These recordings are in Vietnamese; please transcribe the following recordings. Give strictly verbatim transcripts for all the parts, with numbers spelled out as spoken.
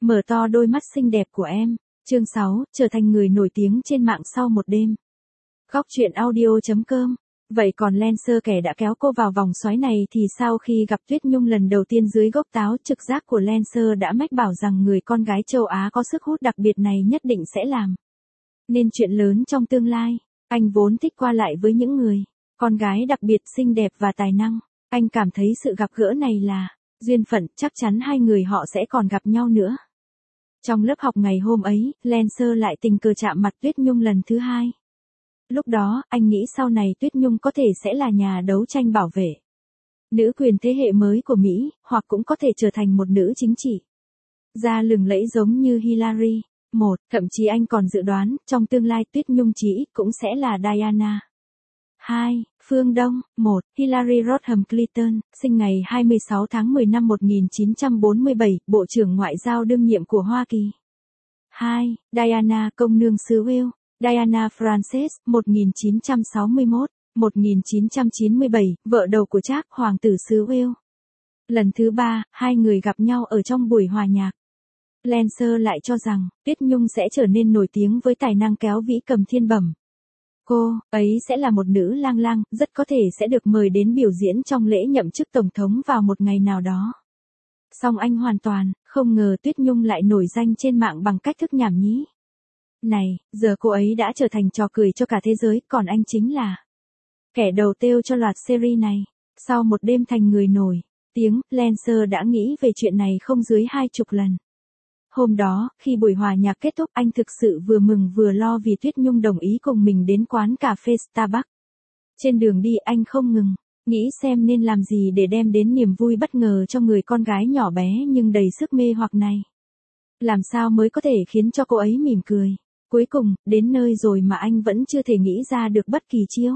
Mở to đôi mắt xinh đẹp của em. Chương sáu, trở thành người nổi tiếng trên mạng sau một đêm. Góc truyện audio chấm com. Vậy còn Lancer kẻ đã kéo cô vào vòng xoáy này thì sao? Khi gặp Tuyết Nhung lần đầu tiên dưới gốc táo, trực giác của Lancer đã mách bảo rằng người con gái châu Á có sức hút đặc biệt này nhất định sẽ làm nên chuyện lớn trong tương lai. Anh vốn thích qua lại với những người con gái đặc biệt xinh đẹp và tài năng. Anh cảm thấy sự gặp gỡ này là duyên phận, chắc chắn hai người họ sẽ còn gặp nhau nữa. Trong lớp học ngày hôm ấy, Lancer lại tình cờ chạm mặt Tuyết Nhung lần thứ hai. Lúc đó, anh nghĩ sau này Tuyết Nhung có thể sẽ là nhà đấu tranh bảo vệ nữ quyền thế hệ mới của Mỹ, hoặc cũng có thể trở thành một nữ chính trị gia lừng lẫy giống như Hillary. Một, thậm chí anh còn dự đoán, trong tương lai Tuyết Nhung chỉ ít cũng sẽ là Diana. Hai, Phương Đông. Một, Hillary Rodham Clinton, sinh ngày hai mươi sáu tháng mười năm một nghìn chín trăm bốn mươi bảy, Bộ trưởng Ngoại giao đương nhiệm của Hoa Kỳ. Hai, Diana, công nương xứ Wales. Diana Frances, một nghìn chín trăm sáu mươi mốt đến một nghìn chín trăm chín mươi bảy, vợ đầu của Charles, hoàng tử xứ Wales. Lần thứ ba, hai người gặp nhau ở trong buổi hòa nhạc. Lancer lại cho rằng, Tuyết Nhung sẽ trở nên nổi tiếng với tài năng kéo vĩ cầm thiên bẩm. Cô ấy sẽ là một nữ lang lang, rất có thể sẽ được mời đến biểu diễn trong lễ nhậm chức tổng thống vào một ngày nào đó. Song anh hoàn toàn không ngờ Tuyết Nhung lại nổi danh trên mạng bằng cách thức nhảm nhí này. Giờ cô ấy đã trở thành trò cười cho cả thế giới, còn anh chính là kẻ đầu têu cho loạt series này. Sau một đêm thành người nổi tiếng, Lancer đã nghĩ về chuyện này không dưới hai chục lần. Hôm đó, khi buổi hòa nhạc kết thúc, anh thực sự vừa mừng vừa lo vì Tuyết Nhung đồng ý cùng mình đến quán cà phê Starbucks. Trên đường đi anh không ngừng nghĩ xem nên làm gì để đem đến niềm vui bất ngờ cho người con gái nhỏ bé nhưng đầy sức mê hoặc này. Làm sao mới có thể khiến cho cô ấy mỉm cười. Cuối cùng, đến nơi rồi mà anh vẫn chưa thể nghĩ ra được bất kỳ chiêu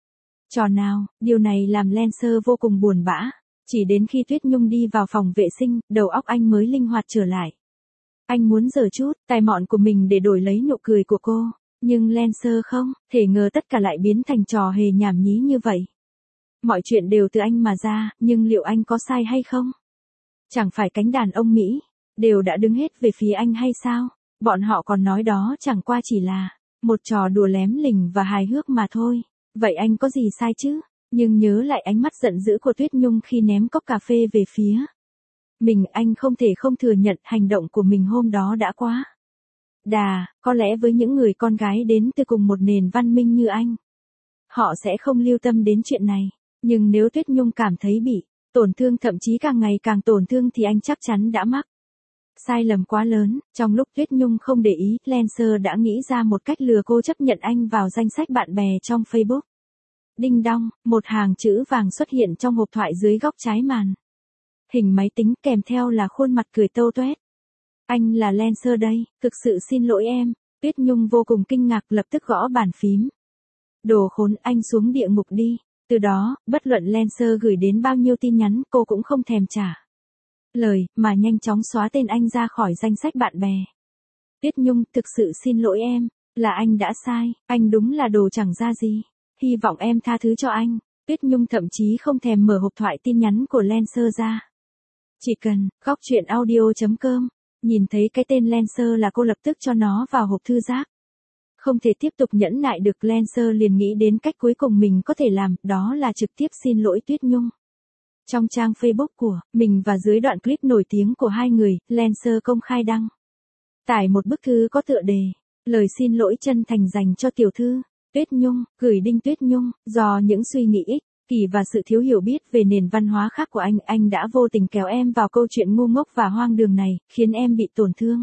trò nào. Điều này làm Lancer vô cùng buồn bã. Chỉ đến khi Tuyết Nhung đi vào phòng vệ sinh, đầu óc anh mới linh hoạt trở lại. Anh muốn giở chút tài mọn của mình để đổi lấy nụ cười của cô. Nhưng Lancer không thể ngờ tất cả lại biến thành trò hề nhảm nhí như vậy. Mọi chuyện đều từ anh mà ra, nhưng liệu anh có sai hay không? Chẳng phải cánh đàn ông Mỹ đều đã đứng hết về phía anh hay sao? Bọn họ còn nói đó chẳng qua chỉ là một trò đùa lém lỉnh và hài hước mà thôi. Vậy anh có gì sai chứ? Nhưng nhớ lại ánh mắt giận dữ của Tuyết Nhung khi ném cốc cà phê về phía mình, anh không thể không thừa nhận hành động của mình hôm đó đã quá đà. Có lẽ với những người con gái đến từ cùng một nền văn minh như anh, họ sẽ không lưu tâm đến chuyện này. Nhưng nếu Tuyết Nhung cảm thấy bị tổn thương, thậm chí càng ngày càng tổn thương, thì anh chắc chắn đã mắc sai lầm quá lớn. Trong lúc Tuyết Nhung không để ý, Lancer đã nghĩ ra một cách lừa cô chấp nhận anh vào danh sách bạn bè trong Facebook. Đinh đong, một hàng chữ vàng xuất hiện trong hộp thoại dưới góc trái màn hình máy tính, kèm theo là khuôn mặt cười tâu tuét. Anh là Lancer đây, thực sự xin lỗi em. Tuyết Nhung vô cùng kinh ngạc, lập tức gõ bàn phím. Đồ khốn, anh xuống địa ngục đi. Từ đó, bất luận Lancer gửi đến bao nhiêu tin nhắn, cô cũng không thèm trả lời, mà nhanh chóng xóa tên anh ra khỏi danh sách bạn bè. Tuyết Nhung, thực sự xin lỗi em, là anh đã sai, anh đúng là đồ chẳng ra gì. Hy vọng em tha thứ cho anh. Tuyết Nhung thậm chí không thèm mở hộp thoại tin nhắn của Lancer ra. Chỉ cần, góc truyện audio chấm com, nhìn thấy cái tên Lancer là cô lập tức cho nó vào hộp thư rác. Không thể tiếp tục nhẫn nại được, Lancer liền nghĩ đến cách cuối cùng mình có thể làm, đó là trực tiếp xin lỗi Tuyết Nhung. Trong trang Facebook của mình và dưới đoạn clip nổi tiếng của hai người, Lancer công khai đăng tải một bức thư có tựa đề lời xin lỗi chân thành dành cho tiểu thư Tuyết Nhung, gửi Đinh Tuyết Nhung. Do những suy nghĩ ích kỷ và sự thiếu hiểu biết về nền văn hóa khác của anh, anh đã vô tình kéo em vào câu chuyện ngu ngốc và hoang đường này, khiến em bị tổn thương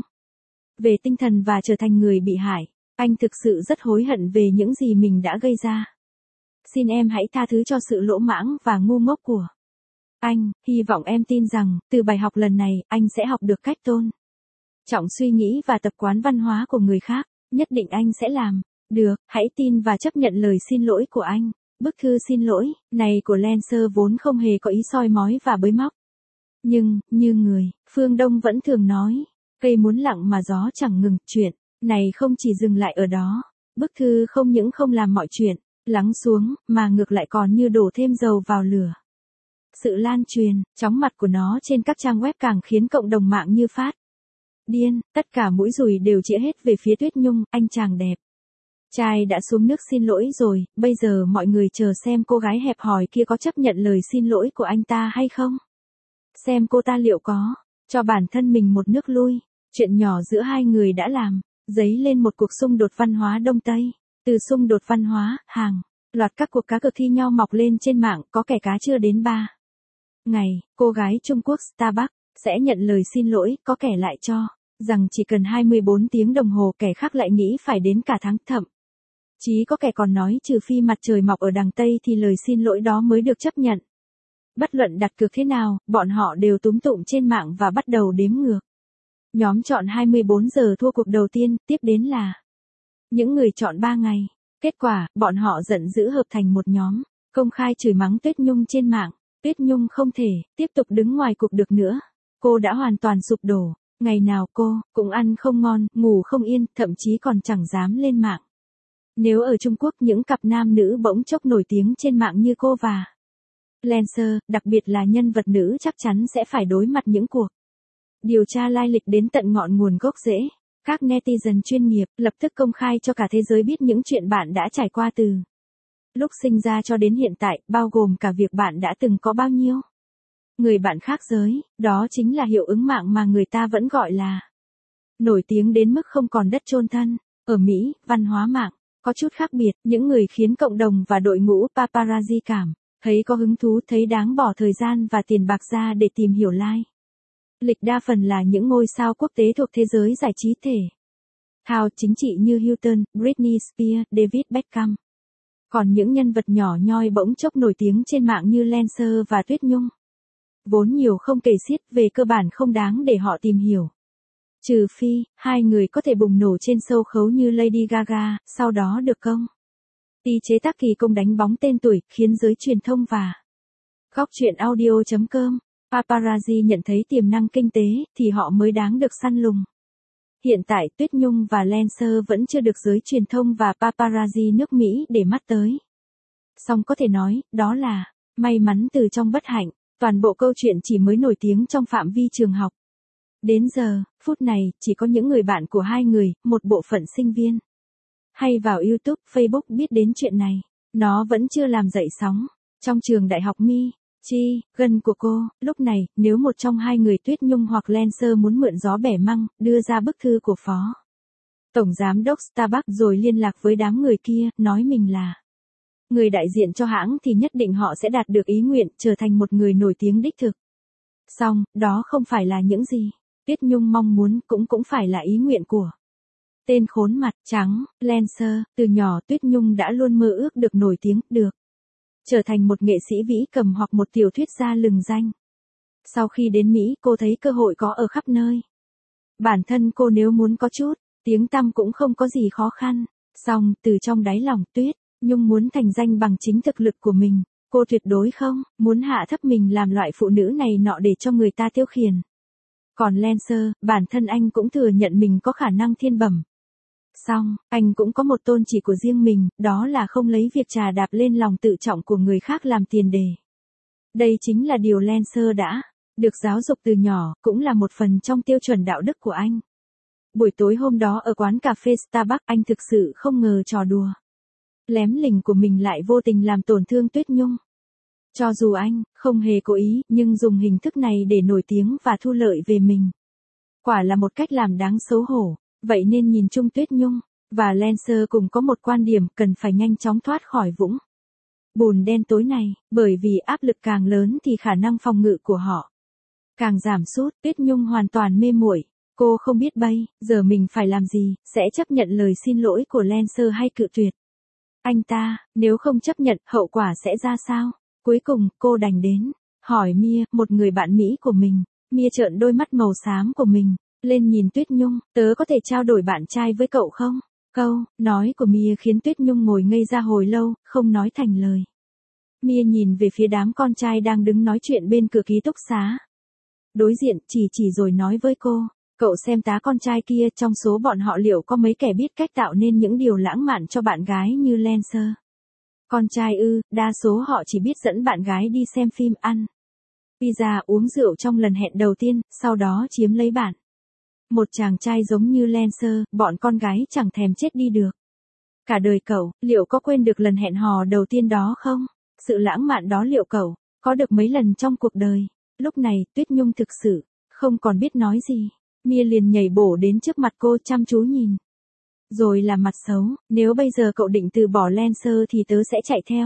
về tinh thần và trở thành người bị hại. Anh thực sự rất hối hận về những gì mình đã gây ra. Xin em hãy tha thứ cho sự lỗ mãng và ngu ngốc của anh. Hy vọng em tin rằng, từ bài học lần này, anh sẽ học được cách tôn trọng suy nghĩ và tập quán văn hóa của người khác. Nhất định anh sẽ làm được. Hãy tin và chấp nhận lời xin lỗi của anh. Bức thư xin lỗi này của Lancer vốn không hề có ý soi mói và bới móc. Nhưng, như người phương Đông vẫn thường nói, cây muốn lặng mà gió chẳng ngừng. Chuyện này không chỉ dừng lại ở đó. Bức thư không những không làm mọi chuyện lắng xuống, mà ngược lại còn như đổ thêm dầu vào lửa. Sự lan truyền chóng mặt của nó trên các trang web càng khiến cộng đồng mạng như phát Điên, tất cả mũi dùi đều chĩa hết về phía Tuyết Nhung, anh chàng đẹp. Trai đã xuống nước xin lỗi rồi, bây giờ mọi người chờ xem cô gái hẹp hòi kia có chấp nhận lời xin lỗi của anh ta hay không. Xem cô ta liệu có cho bản thân mình một nước lui. Chuyện nhỏ giữa hai người đã làm dấy lên một cuộc xung đột văn hóa Đông Tây. Từ xung đột văn hóa, hàng loạt các cuộc cá cược thi nhau mọc lên trên mạng, có kẻ cá chưa đến ba ngày, cô gái Trung Quốc Starbucks sẽ nhận lời xin lỗi, có kẻ lại cho rằng chỉ cần hai mươi bốn tiếng đồng hồ, kẻ khác lại nghĩ phải đến cả tháng, thậm chí có kẻ còn nói trừ phi mặt trời mọc ở đằng Tây thì lời xin lỗi đó mới được chấp nhận. Bất luận đặt cược thế nào, bọn họ đều túm tụm trên mạng và bắt đầu đếm ngược. Nhóm chọn hai mươi bốn giờ thua cuộc đầu tiên, tiếp đến là những người chọn ba ngày. Kết quả, bọn họ giận dữ hợp thành một nhóm, công khai chửi mắng Tuyết Nhung trên mạng. Tuyết Nhung không thể tiếp tục đứng ngoài cuộc được nữa. Cô đã hoàn toàn sụp đổ. Ngày nào cô cũng ăn không ngon, ngủ không yên, thậm chí còn chẳng dám lên mạng. Nếu ở Trung Quốc những cặp nam nữ bỗng chốc nổi tiếng trên mạng như cô và Lancer, đặc biệt là nhân vật nữ, chắc chắn sẽ phải đối mặt những cuộc điều tra lai lịch đến tận ngọn nguồn gốc rễ. Các netizen chuyên nghiệp lập tức công khai cho cả thế giới biết những chuyện bạn đã trải qua từ lúc sinh ra cho đến hiện tại, bao gồm cả việc bạn đã từng có bao nhiêu người bạn khác giới. Đó chính là hiệu ứng mạng mà người ta vẫn gọi là nổi tiếng đến mức không còn đất chôn thân. Ở Mỹ, văn hóa mạng có chút khác biệt, những người khiến cộng đồng và đội ngũ paparazzi cảm thấy có hứng thú, thấy đáng bỏ thời gian và tiền bạc ra để tìm hiểu lai lịch, đa phần là những ngôi sao quốc tế thuộc thế giới giải trí thể thao chính trị như Hilton, Britney Spears, David Beckham. Còn những nhân vật nhỏ nhoi bỗng chốc nổi tiếng trên mạng như Lancer và Tuyết Nhung, vốn nhiều không kể xiết, về cơ bản không đáng để họ tìm hiểu. Trừ phi, hai người có thể bùng nổ trên sâu khấu như Lady Gaga, sau đó được công ty chế tác kỳ công đánh bóng tên tuổi, khiến giới truyền thông và góc truyện audio chấm com paparazzi nhận thấy tiềm năng kinh tế, thì họ mới đáng được săn lùng. Hiện tại, Tuyết Nhung và Lancer vẫn chưa được giới truyền thông và paparazzi nước Mỹ để mắt tới. Song có thể nói, đó là may mắn từ trong bất hạnh. Toàn bộ câu chuyện chỉ mới nổi tiếng trong phạm vi trường học. Đến giờ, phút này, chỉ có những người bạn của hai người, một bộ phận sinh viên hay vào YouTube, Facebook biết đến chuyện này. Nó vẫn chưa làm dậy sóng. Trong trường đại học Mi Chi, gần của cô, lúc này, nếu một trong hai người Tuyết Nhung hoặc Lancer muốn mượn gió bẻ măng, đưa ra bức thư của phó tổng giám đốc Starbucks rồi liên lạc với đám người kia, nói mình là người đại diện cho hãng, thì nhất định họ sẽ đạt được ý nguyện, trở thành một người nổi tiếng đích thực. Song, đó không phải là những gì Tuyết Nhung mong muốn, cũng cũng phải là ý nguyện của tên khốn mặt trắng, Lancer. Từ nhỏ Tuyết Nhung đã luôn mơ ước được nổi tiếng, được trở thành một nghệ sĩ vĩ cầm hoặc một tiểu thuyết gia lừng danh. Sau khi đến Mỹ, cô thấy cơ hội có ở khắp nơi. Bản thân cô nếu muốn có chút tiếng tăm cũng không có gì khó khăn. Song, từ trong đáy lòng Tuyết Nhung muốn thành danh bằng chính thực lực của mình. Cô tuyệt đối không muốn hạ thấp mình làm loại phụ nữ này nọ để cho người ta tiêu khiển. Còn Lancer, bản thân anh cũng thừa nhận mình có khả năng thiên bẩm. Song, anh cũng có một tôn chỉ của riêng mình, đó là không lấy việc trà đạp lên lòng tự trọng của người khác làm tiền đề. Đây chính là điều Lancer đã được giáo dục từ nhỏ, cũng là một phần trong tiêu chuẩn đạo đức của anh. Buổi tối hôm đó ở quán cà phê Starbucks, anh thực sự không ngờ trò đùa lém lỉnh của mình lại vô tình làm tổn thương Tuyết Nhung. Cho dù anh không hề cố ý, nhưng dùng hình thức này để nổi tiếng và thu lợi về mình, quả là một cách làm đáng xấu hổ. Vậy nên nhìn chung Tuyết Nhung và Lancer cùng có một quan điểm, cần phải nhanh chóng thoát khỏi vũng bùn đen tối này, bởi vì áp lực càng lớn thì khả năng phòng ngự của họ càng giảm sút. Tuyết Nhung hoàn toàn mê muội, cô không biết bây giờ mình phải làm gì, sẽ chấp nhận lời xin lỗi của Lancer hay cự tuyệt anh ta. Nếu không chấp nhận, hậu quả sẽ ra sao? Cuối cùng, cô đành đến hỏi Mia, một người bạn Mỹ của mình. Mia trợn đôi mắt màu xám của mình lên nhìn Tuyết Nhung, tớ có thể trao đổi bạn trai với cậu không? Câu nói của Mia khiến Tuyết Nhung ngồi ngây ra hồi lâu, không nói thành lời. Mia nhìn về phía đám con trai đang đứng nói chuyện bên cửa ký túc xá đối diện, chỉ chỉ rồi nói với cô, cậu xem tá con trai kia, trong số bọn họ liệu có mấy kẻ biết cách tạo nên những điều lãng mạn cho bạn gái như Lancer? Con trai ư? Đa số họ chỉ biết dẫn bạn gái đi xem phim, ăn pizza, uống rượu trong lần hẹn đầu tiên, sau đó chiếm lấy bạn Một chàng trai giống như Lancer, bọn con gái chẳng thèm chết đi được. Cả đời cậu, liệu có quên được lần hẹn hò đầu tiên đó không? Sự lãng mạn đó liệu cậu có được mấy lần trong cuộc đời? Lúc này, Tuyết Nhung thực sự không còn biết nói gì. Mia liền nhảy bổ đến trước mặt cô chăm chú nhìn. Rồi là mặt xấu, nếu bây giờ cậu định từ bỏ Lancer thì tớ sẽ chạy theo.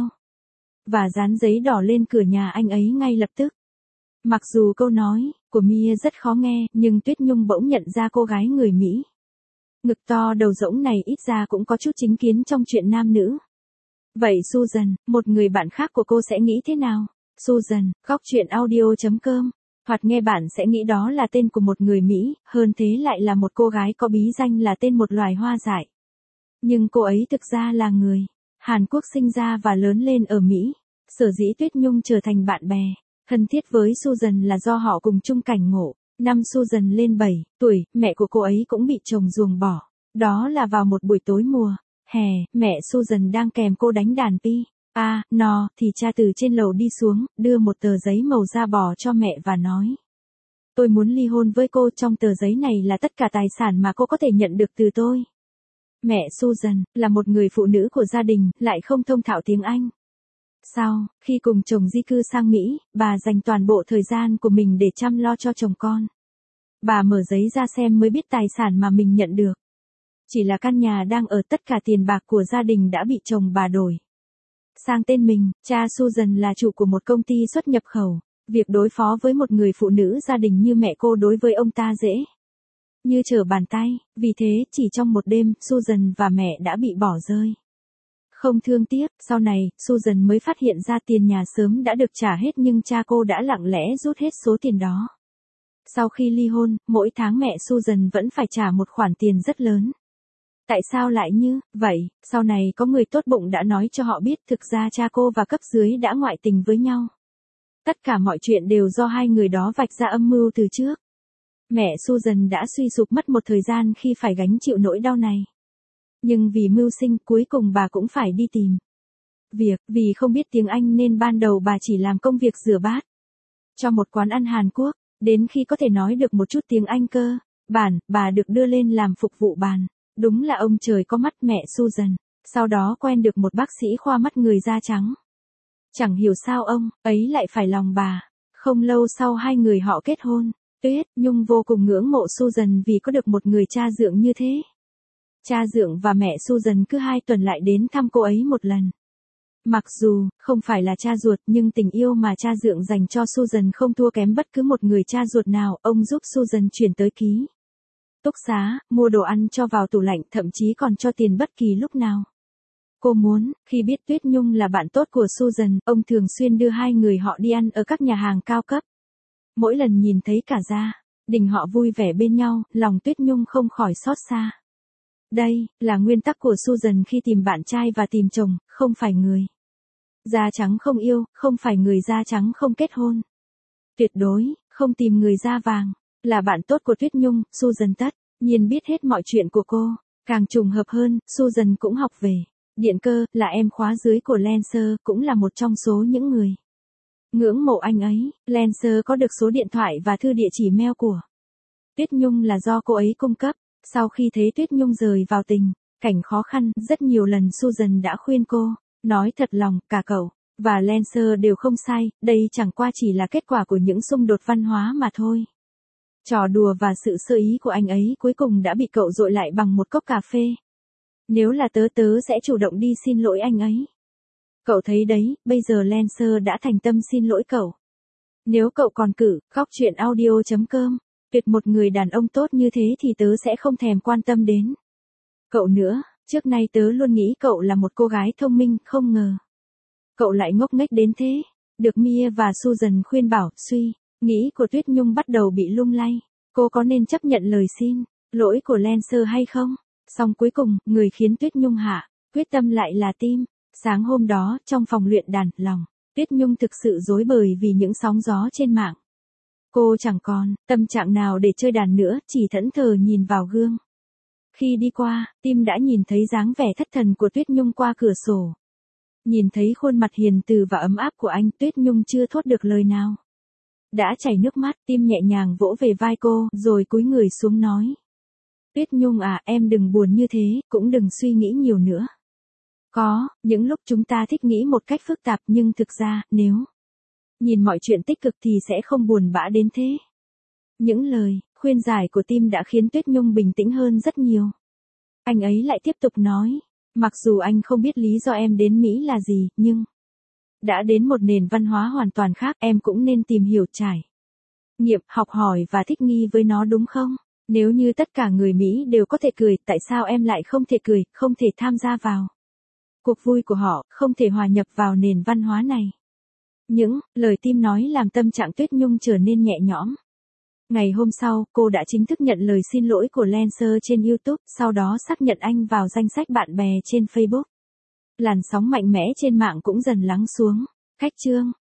Và dán giấy đỏ lên cửa nhà anh ấy ngay lập tức. Mặc dù câu nói của Mia rất khó nghe, nhưng Tuyết Nhung bỗng nhận ra cô gái người Mỹ. Ngực to đầu rỗng này ít ra cũng có chút chính kiến trong chuyện nam nữ. Vậy Susan, một người bạn khác của cô sẽ nghĩ thế nào? Susan, góc truyện audio chấm com. Hoặc nghe bạn sẽ nghĩ đó là tên của một người Mỹ, hơn thế lại là một cô gái có bí danh là tên một loài hoa dại. Nhưng cô ấy thực ra là người Hàn Quốc, sinh ra và lớn lên ở Mỹ. Sở dĩ Tuyết Nhung trở thành bạn bè thân thiết với Susan là do họ cùng chung cảnh ngộ. Năm Susan lên bảy tuổi, mẹ của cô ấy cũng bị chồng ruồng bỏ. Đó là vào một buổi tối mùa hè, mẹ Susan đang kèm cô đánh đàn pi. À, no, thì cha từ trên lầu đi xuống, đưa một tờ giấy màu da bò cho mẹ và nói. Tôi muốn ly hôn với cô, trong tờ giấy này là tất cả tài sản mà cô có thể nhận được từ tôi. Mẹ Susan, là một người phụ nữ của gia đình, lại không thông thạo tiếng Anh. Sau, khi cùng chồng di cư sang Mỹ, bà dành toàn bộ thời gian của mình để chăm lo cho chồng con. Bà mở giấy ra xem mới biết tài sản mà mình nhận được. Chỉ là căn nhà đang ở, tất cả tiền bạc của gia đình đã bị chồng bà đổi sang tên mình. Cha Susan là chủ của một công ty xuất nhập khẩu. Việc đối phó với một người phụ nữ gia đình như mẹ cô đối với ông ta dễ như trở bàn tay. Vì thế, chỉ trong một đêm, Susan và mẹ đã bị bỏ rơi. Không thương tiếc, sau này, Susan mới phát hiện ra tiền nhà sớm đã được trả hết nhưng cha cô đã lặng lẽ rút hết số tiền đó. Sau khi ly hôn, mỗi tháng mẹ Susan vẫn phải trả một khoản tiền rất lớn. Tại sao lại như vậy? Sau này có người tốt bụng đã nói cho họ biết thực ra cha cô và cấp dưới đã ngoại tình với nhau. Tất cả mọi chuyện đều do hai người đó vạch ra âm mưu từ trước. Mẹ Susan đã suy sụp mất một thời gian khi phải gánh chịu nỗi đau này. Nhưng vì mưu sinh, cuối cùng bà cũng phải đi tìm việc, vì không biết tiếng Anh nên ban đầu bà chỉ làm công việc rửa bát cho một quán ăn Hàn Quốc. Đến khi có thể nói được một chút tiếng Anh cơ bản, bà được đưa lên làm phục vụ bàn. Đúng là ông trời có mắt. Mẹ Susan sau đó quen được một bác sĩ khoa mắt người da trắng. Chẳng hiểu sao ông ấy lại phải lòng bà. Không lâu sau hai người họ kết hôn. Tuyết Nhung vô cùng ngưỡng mộ Susan vì có được một người cha dượng như thế. Cha dượng và mẹ Susan cứ hai tuần lại đến thăm cô ấy một lần. Mặc dù không phải là cha ruột nhưng tình yêu mà cha dượng dành cho Susan không thua kém bất cứ một người cha ruột nào. Ông giúp Susan chuyển tới ký túc xá, mua đồ ăn cho vào tủ lạnh, thậm chí còn cho tiền bất kỳ lúc nào cô muốn. Khi biết Tuyết Nhung là bạn tốt của Susan, ông thường xuyên đưa hai người họ đi ăn ở các nhà hàng cao cấp. Mỗi lần nhìn thấy cả gia đình họ vui vẻ bên nhau, lòng Tuyết Nhung không khỏi xót xa. Đây là nguyên tắc của Susan khi tìm bạn trai và tìm chồng, không phải người da trắng không yêu, không phải người da trắng không kết hôn. Tuyệt đối không tìm người da vàng. Là bạn tốt của Tuyết Nhung, Susan tất nhiên biết hết mọi chuyện của cô. Càng trùng hợp hơn, Susan cũng học về điện cơ, là em khóa dưới của Lancer, cũng là một trong số những người ngưỡng mộ anh ấy. Lancer có được số điện thoại và thư địa chỉ mail của Tuyết Nhung là do cô ấy cung cấp. Sau khi thấy Tuyết Nhung rời vào tình cảnh khó khăn, rất nhiều lần Susan đã khuyên cô. Nói thật lòng, cả cậu và Lancer đều không sai, đây chẳng qua chỉ là kết quả của những xung đột văn hóa mà thôi. Trò đùa và sự sơ ý của anh ấy cuối cùng đã bị cậu dội lại bằng một cốc cà phê. Nếu là tớ tớ sẽ chủ động đi xin lỗi anh ấy. Cậu thấy đấy, bây giờ Lancer đã thành tâm xin lỗi cậu. Nếu cậu còn cử, góc truyện audio chấm com, tuyệt một người đàn ông tốt như thế thì tớ sẽ không thèm quan tâm đến cậu nữa. Trước nay tớ luôn nghĩ cậu là một cô gái thông minh, không ngờ cậu lại ngốc nghếch đến thế. Được Mia và Susan khuyên bảo, suy nghĩ của Tuyết Nhung bắt đầu bị lung lay. Cô có nên chấp nhận lời xin lỗi của Lancer hay không? Song cuối cùng, người khiến Tuyết Nhung hạ quyết tâm lại là Tim. Sáng hôm đó, trong phòng luyện đàn, lòng Tuyết Nhung thực sự rối bời vì những sóng gió trên mạng. Cô chẳng còn tâm trạng nào để chơi đàn nữa, chỉ thẫn thờ nhìn vào gương. Khi đi qua, Tim đã nhìn thấy dáng vẻ thất thần của Tuyết Nhung qua cửa sổ. Nhìn thấy khuôn mặt hiền từ và ấm áp của anh, Tuyết Nhung chưa thốt được lời nào. Đã chảy nước mắt, Tim nhẹ nhàng vỗ về vai cô, rồi cúi người xuống nói. Tuyết Nhung à, em đừng buồn như thế, cũng đừng suy nghĩ nhiều nữa. Có, những lúc chúng ta thích nghĩ một cách phức tạp nhưng thực ra, nếu nhìn mọi chuyện tích cực thì sẽ không buồn bã đến thế. Những lời khuyên giải của Tim đã khiến Tuyết Nhung bình tĩnh hơn rất nhiều. Anh ấy lại tiếp tục nói, mặc dù anh không biết lý do em đến Mỹ là gì, nhưng đã đến một nền văn hóa hoàn toàn khác, em cũng nên tìm hiểu trải nghiệm, học hỏi và thích nghi với nó đúng không? Nếu như tất cả người Mỹ đều có thể cười, tại sao em lại không thể cười, không thể tham gia vào cuộc vui của họ, không thể hòa nhập vào nền văn hóa này? Những lời Tim nói làm tâm trạng Tuyết Nhung trở nên nhẹ nhõm. Ngày hôm sau, cô đã chính thức nhận lời xin lỗi của Lancer trên YouTube, sau đó xác nhận anh vào danh sách bạn bè trên Facebook. Làn sóng mạnh mẽ trên mạng cũng dần lắng xuống. Khách chương